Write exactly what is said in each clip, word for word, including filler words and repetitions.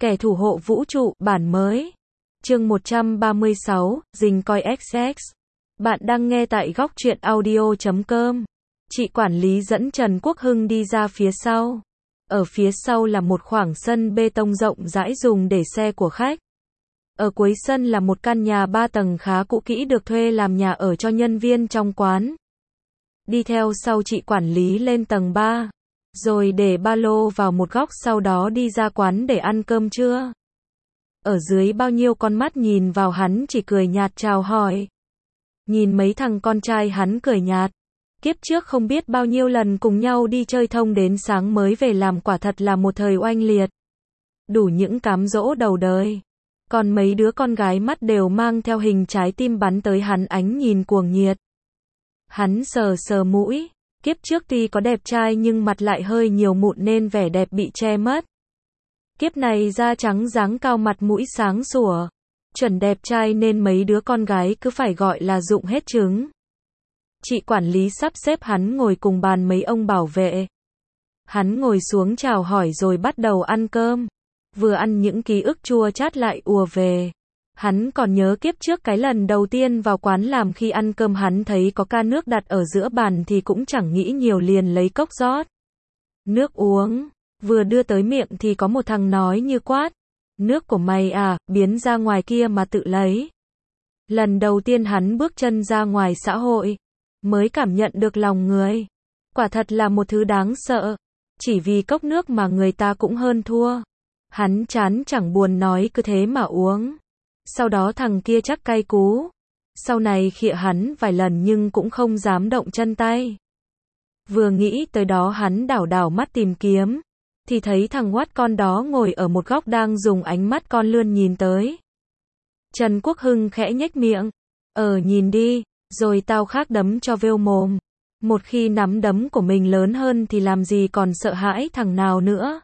Kẻ thủ hộ vũ trụ, bản mới. Chương một trăm ba mươi sáu, Dình coi ích ích. Bạn đang nghe tại góc truyện audio chấm com. Chị quản lý dẫn Trần Quốc Hưng đi ra phía sau. Ở phía sau là một khoảng sân bê tông rộng rãi dùng để xe của khách. Ở cuối sân là một căn nhà ba tầng khá cũ kỹ được thuê làm nhà ở cho nhân viên trong quán. Đi theo sau chị quản lý lên tầng ba, rồi để ba lô vào một góc, sau đó đi ra quán để ăn cơm trưa. Ở dưới bao nhiêu con mắt nhìn vào hắn chỉ cười nhạt chào hỏi. Nhìn mấy thằng con trai hắn cười nhạt. Kiếp trước không biết bao nhiêu lần cùng nhau đi chơi thông đến sáng mới về làm, quả thật là một thời oanh liệt. Đủ những cám dỗ đầu đời. Còn mấy đứa con gái mắt đều mang theo hình trái tim bắn tới hắn ánh nhìn cuồng nhiệt. Hắn sờ sờ mũi. Kiếp trước tuy có đẹp trai nhưng mặt lại hơi nhiều mụn nên vẻ đẹp bị che mất. Kiếp này da trắng dáng cao mặt mũi sáng sủa. Chuẩn đẹp trai nên mấy đứa con gái cứ phải gọi là rụng hết trứng. Chị quản lý sắp xếp hắn ngồi cùng bàn mấy ông bảo vệ. Hắn ngồi xuống chào hỏi rồi bắt đầu ăn cơm. Vừa ăn những ký ức chua chát lại ùa về. Hắn còn nhớ kiếp trước cái lần đầu tiên vào quán làm, khi ăn cơm hắn thấy có ca nước đặt ở giữa bàn thì cũng chẳng nghĩ nhiều liền lấy cốc rót nước uống. Vừa đưa tới miệng thì có một thằng nói như quát: "Nước của mày à, biến ra ngoài kia mà tự lấy." Lần đầu tiên hắn bước chân ra ngoài xã hội, mới cảm nhận được lòng người. Quả thật là một thứ đáng sợ. Chỉ vì cốc nước mà người ta cũng hơn thua. Hắn chán chẳng buồn nói cứ thế mà uống. Sau đó thằng kia chắc cay cú. Sau này khịa hắn vài lần nhưng cũng không dám động chân tay. Vừa nghĩ tới đó hắn đảo đảo mắt tìm kiếm, thì thấy thằng oát con đó ngồi ở một góc đang dùng ánh mắt con lươn nhìn tới. Trần Quốc Hưng khẽ nhếch miệng. Ờ nhìn đi, rồi tao khác đấm cho vêu mồm. Một khi nắm đấm của mình lớn hơn thì làm gì còn sợ hãi thằng nào nữa.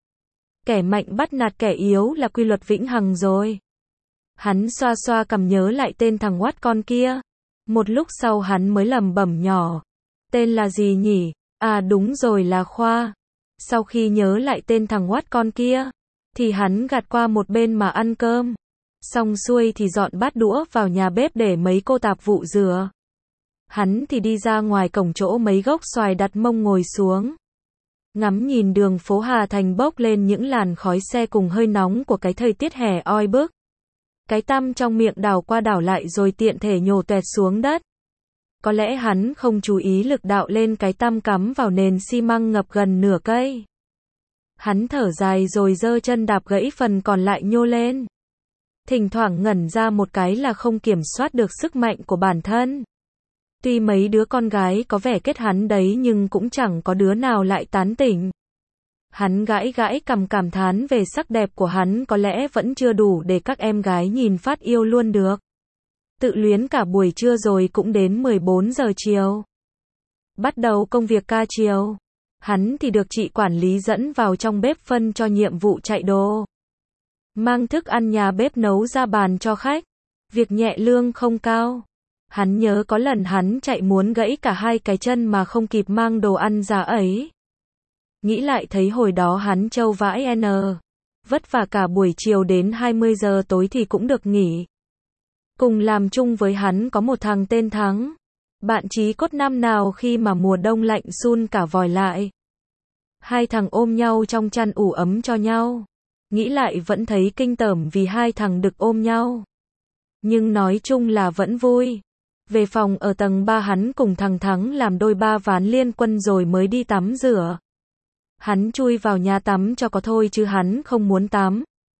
Kẻ mạnh bắt nạt kẻ yếu là quy luật vĩnh hằng rồi. Hắn xoa xoa cằm nhớ lại tên thằng oát con kia. Một lúc sau hắn mới lẩm bẩm nhỏ: "Tên là gì nhỉ? À đúng rồi, là Khoa." Sau khi nhớ lại tên thằng oát con kia, thì hắn gạt qua một bên mà ăn cơm. Xong xuôi thì dọn bát đũa vào nhà bếp để mấy cô tạp vụ rửa. Hắn thì đi ra ngoài cổng chỗ mấy gốc xoài đặt mông ngồi xuống. Ngắm nhìn đường phố Hà Thành bốc lên những làn khói xe cùng hơi nóng của cái thời tiết hè oi bức. Cái tăm trong miệng đảo qua đảo lại rồi tiện thể nhổ toẹt xuống đất. Có lẽ hắn không chú ý lực đạo lên cái tăm cắm vào nền xi măng ngập gần nửa cây. Hắn thở dài rồi giơ chân đạp gãy phần còn lại nhô lên. Thỉnh thoảng ngẩn ra một cái là không kiểm soát được sức mạnh của bản thân. Tuy mấy đứa con gái có vẻ kết hắn đấy nhưng cũng chẳng có đứa nào lại tán tỉnh. Hắn gãi gãi cằm cảm thán về sắc đẹp của hắn, có lẽ vẫn chưa đủ để các em gái nhìn phát yêu luôn được. Tự luyến cả buổi trưa rồi cũng đến mười bốn giờ chiều. Bắt đầu công việc ca chiều. Hắn thì được chị quản lý dẫn vào trong bếp phân cho nhiệm vụ chạy đồ. Mang thức ăn nhà bếp nấu ra bàn cho khách. Việc nhẹ lương không cao. Hắn nhớ có lần hắn chạy muốn gãy cả hai cái chân mà không kịp mang đồ ăn ra ấy. Nghĩ lại thấy hồi đó hắn trâu vãi n. Vất vả cả buổi chiều đến hai mươi giờ tối thì cũng được nghỉ. Cùng làm chung với hắn có một thằng tên Thắng. Bạn chí cốt năm nào khi mà mùa đông lạnh sun cả vòi lại. Hai thằng ôm nhau trong chăn ủ ấm cho nhau. Nghĩ lại vẫn thấy kinh tởm vì hai thằng đực ôm nhau. Nhưng nói chung là vẫn vui. Về phòng ở tầng ba hắn cùng thằng Thắng làm đôi ba ván liên quân rồi mới đi tắm rửa. Hắn chui vào nhà tắm cho có thôi chứ hắn không muốn tắm.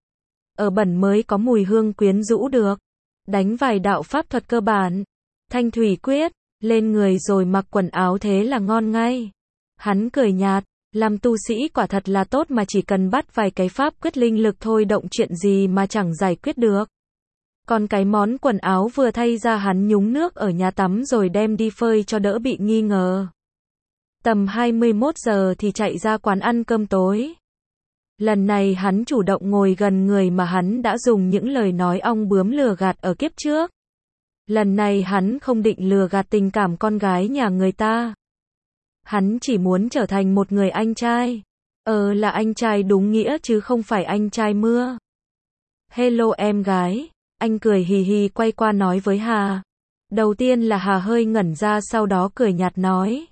Ở bẩn mới có mùi hương quyến rũ được. Đánh vài đạo pháp thuật cơ bản. Thanh thủy quyết, lên người rồi mặc quần áo thế là ngon ngay. Hắn cười nhạt, làm tu sĩ quả thật là tốt mà chỉ cần bắt vài cái pháp quyết linh lực thôi động chuyện gì mà chẳng giải quyết được. Còn cái món quần áo vừa thay ra hắn nhúng nước ở nhà tắm rồi đem đi phơi cho đỡ bị nghi ngờ. Tầm hai mươi mốt giờ thì chạy ra quán ăn cơm tối. Lần này hắn chủ động ngồi gần người mà hắn đã dùng những lời nói ong bướm lừa gạt ở kiếp trước. Lần này hắn không định lừa gạt tình cảm con gái nhà người ta. Hắn chỉ muốn trở thành một người anh trai. Ờ là anh trai đúng nghĩa chứ không phải anh trai mưa. Hello em gái. Anh cười hì hì quay qua nói với Hà. Đầu tiên là Hà hơi ngẩn ra sau đó cười nhạt nói.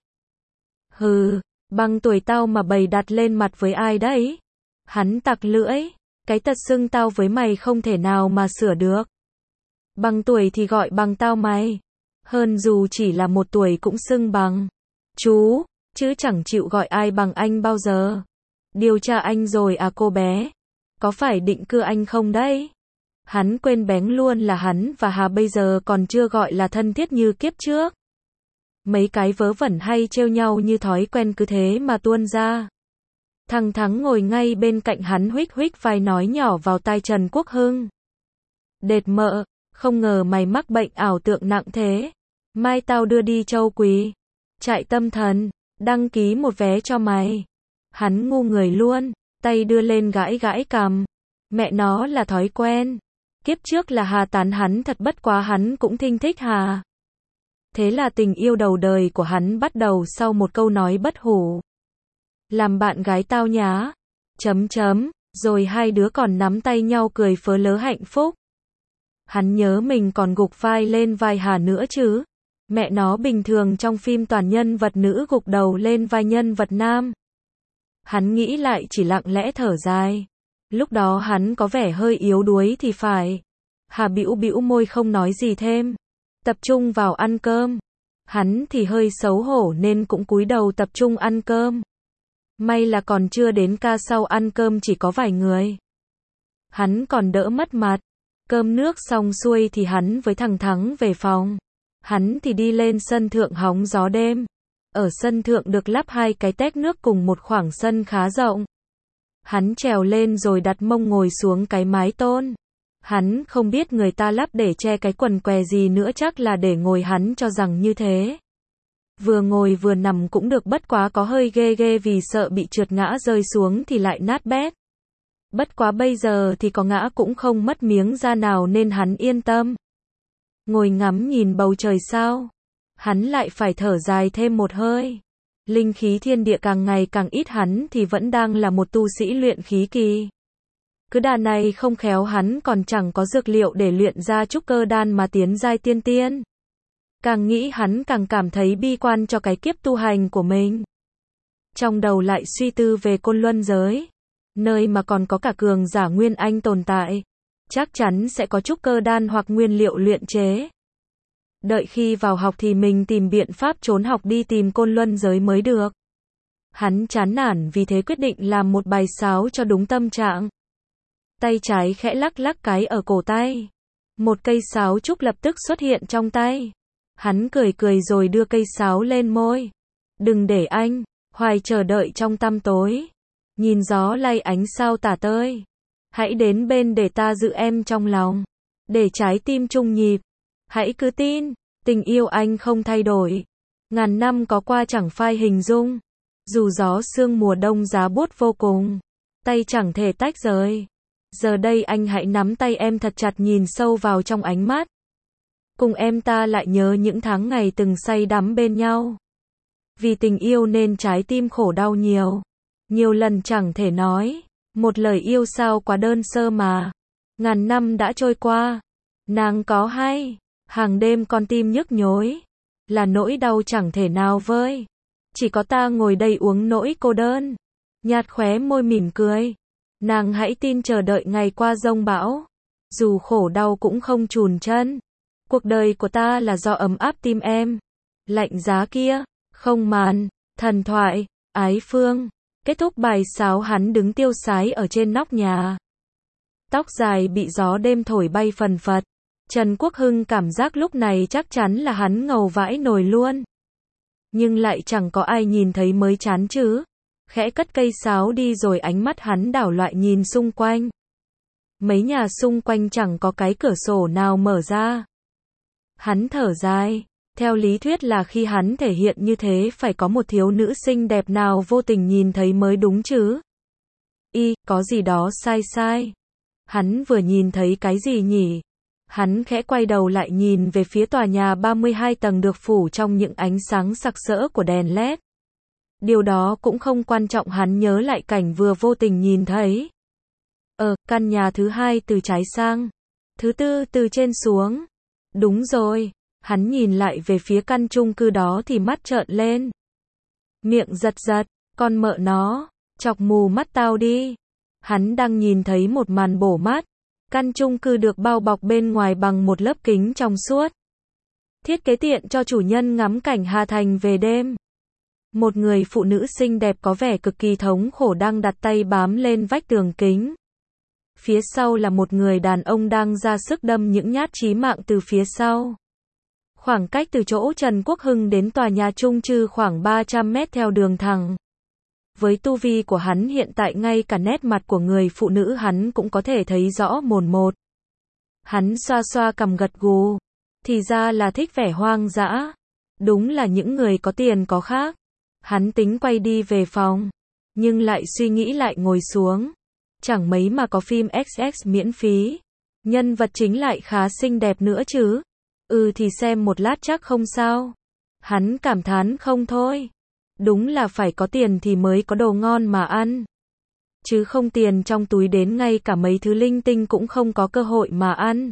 Hừ, bằng tuổi tao mà bày đặt lên mặt với ai đấy? Hắn tặc lưỡi. Cái tật xưng tao với mày không thể nào mà sửa được. Bằng tuổi thì gọi bằng tao mày. Hơn dù chỉ là một tuổi cũng xưng bằng chú, chứ chẳng chịu gọi ai bằng anh bao giờ. Điều tra anh rồi à cô bé? Có phải định cưa anh không đấy? Hắn quên bén luôn là hắn và Hà bây giờ còn chưa gọi là thân thiết như kiếp trước. Mấy cái vớ vẩn hay trêu nhau như thói quen cứ thế mà tuôn ra. Thằng Thắng ngồi ngay bên cạnh hắn huých huých vai nói nhỏ vào tai Trần Quốc Hưng. Đệt mợ, không ngờ mày mắc bệnh ảo tượng nặng thế. Mai tao đưa đi Châu Quỳ. Trại tâm thần, đăng ký một vé cho mày. Hắn ngu người luôn, tay đưa lên gãi gãi cằm. Mẹ nó là thói quen. Kiếp trước là Hà tán hắn thật bất quá hắn cũng thinh thích Hà. Thế là tình yêu đầu đời của hắn bắt đầu sau một câu nói bất hủ. Làm bạn gái tao nhá. Chấm chấm, rồi hai đứa còn nắm tay nhau cười phớ lớ hạnh phúc. Hắn nhớ mình còn gục vai lên vai Hà nữa chứ. Mẹ nó bình thường trong phim toàn nhân vật nữ gục đầu lên vai nhân vật nam. Hắn nghĩ lại chỉ lặng lẽ thở dài. Lúc đó hắn có vẻ hơi yếu đuối thì phải. Hà bĩu bĩu môi không nói gì thêm. Tập trung vào ăn cơm. Hắn thì hơi xấu hổ nên cũng cúi đầu tập trung ăn cơm. May là còn chưa đến ca sau ăn cơm chỉ có vài người. Hắn còn đỡ mất mặt. Cơm nước xong xuôi thì hắn với thằng Thắng về phòng. Hắn thì đi lên sân thượng hóng gió đêm. Ở sân thượng được lắp hai cái tét nước cùng một khoảng sân khá rộng. Hắn trèo lên rồi đặt mông ngồi xuống cái mái tôn. Hắn không biết người ta lắp để che cái quần què gì nữa, chắc là để ngồi, hắn cho rằng như thế. Vừa ngồi vừa nằm cũng được, bất quá có hơi ghê ghê vì sợ bị trượt ngã rơi xuống thì lại nát bét. Bất quá bây giờ thì có ngã cũng không mất miếng da nào nên hắn yên tâm. Ngồi ngắm nhìn bầu trời sao. Hắn lại phải thở dài thêm một hơi. Linh khí thiên địa càng ngày càng ít, hắn thì vẫn đang là một tu sĩ luyện khí kỳ. Cứ đà này không khéo hắn còn chẳng có dược liệu để luyện ra trúc cơ đan mà tiến giai tiên tiên. Càng nghĩ hắn càng cảm thấy bi quan cho cái kiếp tu hành của mình. Trong đầu lại suy tư về Côn Luân giới. Nơi mà còn có cả cường giả Nguyên Anh tồn tại. Chắc chắn sẽ có trúc cơ đan hoặc nguyên liệu luyện chế. Đợi khi vào học thì mình tìm biện pháp trốn học đi tìm Côn Luân giới mới được. Hắn chán nản vì thế quyết định làm một bài sáo cho đúng tâm trạng. Tay trái khẽ lắc lắc cái ở cổ tay. Một cây sáo trúc lập tức xuất hiện trong tay. Hắn cười cười rồi đưa cây sáo lên môi. Đừng để anh, hoài chờ đợi trong tăm tối. Nhìn gió lay ánh sao tả tơi. Hãy đến bên để ta giữ em trong lòng. Để trái tim chung nhịp. Hãy cứ tin, tình yêu anh không thay đổi. Ngàn năm có qua chẳng phai hình dung. Dù gió sương mùa đông giá buốt vô cùng. Tay chẳng thể tách rời. Giờ đây anh hãy nắm tay em thật chặt, nhìn sâu vào trong ánh mắt. Cùng em ta lại nhớ những tháng ngày từng say đắm bên nhau. Vì tình yêu nên trái tim khổ đau nhiều. Nhiều lần chẳng thể nói. Một lời yêu sao quá đơn sơ mà. Ngàn năm đã trôi qua. Nàng có hay. Hàng đêm con tim nhức nhối. Là nỗi đau chẳng thể nào vơi. Chỉ có ta ngồi đây uống nỗi cô đơn. Nhạt khóe môi mỉm cười. Nàng hãy tin chờ đợi ngày qua giông bão. Dù khổ đau cũng không chùn chân. Cuộc đời của ta là do ấm áp tim em. Lạnh giá kia, không màn, thần thoại, ái phương. Kết thúc bài sáo hắn đứng tiêu sái ở trên nóc nhà. Tóc dài bị gió đêm thổi bay phần phật. Trần Quốc Hưng cảm giác lúc này chắc chắn là hắn ngầu vãi nồi luôn. Nhưng lại chẳng có ai nhìn thấy mới chán chứ. Khẽ cất cây sáo đi rồi ánh mắt hắn đảo loại nhìn xung quanh. Mấy nhà xung quanh chẳng có cái cửa sổ nào mở ra. Hắn thở dài. Theo lý thuyết là khi hắn thể hiện như thế phải có một thiếu nữ xinh đẹp nào vô tình nhìn thấy mới đúng chứ. Y, có gì đó sai sai. Hắn vừa nhìn thấy cái gì nhỉ? Hắn khẽ quay đầu lại nhìn về phía tòa nhà ba mươi hai tầng được phủ trong những ánh sáng sặc sỡ của đèn led. Điều đó cũng không quan trọng, hắn nhớ lại cảnh vừa vô tình nhìn thấy. Ờ, căn nhà thứ hai từ trái sang. Thứ tư từ trên xuống. Đúng rồi. Hắn nhìn lại về phía căn chung cư đó thì mắt trợn lên. Miệng giật giật. Con mợ nó. Chọc mù mắt tao đi. Hắn đang nhìn thấy một màn bổ mắt. Căn chung cư được bao bọc bên ngoài bằng một lớp kính trong suốt. Thiết kế tiện cho chủ nhân ngắm cảnh Hà Thành về đêm. Một người phụ nữ xinh đẹp có vẻ cực kỳ thống khổ đang đặt tay bám lên vách tường kính. Phía sau là một người đàn ông đang ra sức đâm những nhát chí mạng từ phía sau. Khoảng cách từ chỗ Trần Quốc Hưng đến tòa nhà chung cư khoảng ba trăm mét theo đường thẳng. Với tu vi của hắn hiện tại ngay cả nét mặt của người phụ nữ hắn cũng có thể thấy rõ mồn một. Hắn xoa xoa cằm gật gù. Thì ra là thích vẻ hoang dã. Đúng là những người có tiền có khác. Hắn tính quay đi về phòng. Nhưng lại suy nghĩ lại ngồi xuống. Chẳng mấy mà có phim ích ích miễn phí. Nhân vật chính lại khá xinh đẹp nữa chứ. Ừ thì xem một lát chắc không sao. Hắn cảm thán không thôi. Đúng là phải có tiền thì mới có đồ ngon mà ăn. Chứ không tiền trong túi đến ngay cả mấy thứ linh tinh cũng không có cơ hội mà ăn.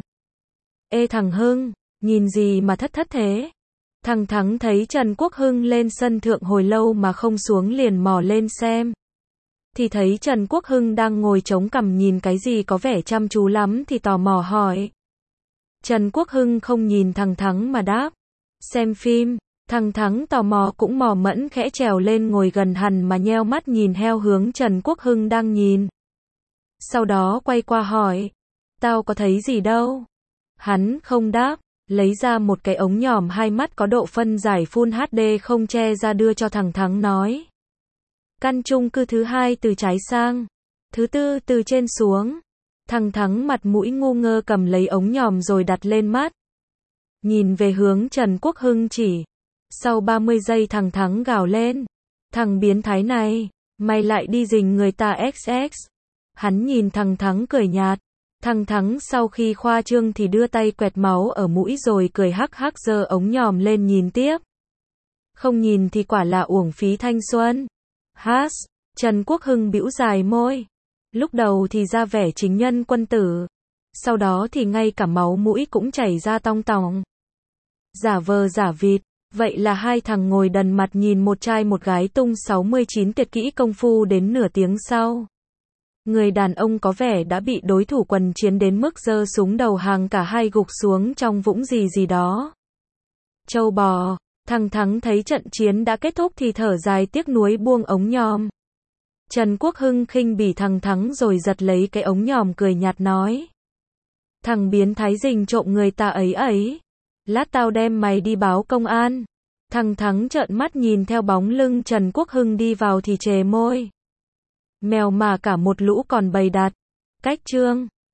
Ê thằng Hưng, nhìn gì mà thất thất thế? Thằng Thắng thấy Trần Quốc Hưng lên sân thượng hồi lâu mà không xuống liền mò lên xem. Thì thấy Trần Quốc Hưng đang ngồi chống cằm nhìn cái gì có vẻ chăm chú lắm thì tò mò hỏi. Trần Quốc Hưng không nhìn thằng Thắng mà đáp. Xem phim. Thằng Thắng tò mò cũng mò mẫn khẽ trèo lên ngồi gần hẳn mà nheo mắt nhìn theo hướng Trần Quốc Hưng đang nhìn. Sau đó quay qua hỏi. Tao có thấy gì đâu. Hắn không đáp. Lấy ra một cái ống nhòm hai mắt có độ phân giải Full hát đê không che ra đưa cho thằng Thắng nói. Căn chung cư thứ hai từ trái sang. Thứ tư từ trên xuống. Thằng Thắng mặt mũi ngu ngơ cầm lấy ống nhòm rồi đặt lên mắt. Nhìn về hướng Trần Quốc Hưng chỉ. Sau ba mươi giây thằng Thắng gào lên. Thằng biến thái này, mày lại đi rình người ta ích ích. Hắn nhìn thằng Thắng cười nhạt. Thằng Thắng sau khi khoa trương thì đưa tay quẹt máu ở mũi rồi cười hắc hắc giơ ống nhòm lên nhìn tiếp. Không nhìn thì quả là uổng phí thanh xuân. Hát, Trần Quốc Hưng bĩu dài môi. Lúc đầu thì ra vẻ chính nhân quân tử. Sau đó thì ngay cả máu mũi cũng chảy ra tong tòng. Giả vờ giả vịt. Vậy là hai thằng ngồi đần mặt nhìn một trai một gái tung sáu mươi chín tuyệt kỹ công phu đến nửa tiếng sau. Người đàn ông có vẻ đã bị đối thủ quần chiến đến mức giơ súng đầu hàng cả hai gục xuống trong vũng gì gì đó. Châu bò, thằng Thắng thấy trận chiến đã kết thúc thì thở dài tiếc nuối buông ống nhòm. Trần Quốc Hưng khinh bỉ thằng Thắng rồi giật lấy cái ống nhòm cười nhạt nói. Thằng biến thái rình trộm người ta ấy ấy. Lát tao đem mày đi báo công an. Thằng Thắng trợn mắt nhìn theo bóng lưng Trần Quốc Hưng đi vào thì trề môi. Mèo mà cả một lũ còn bầy đặt. Cách chương.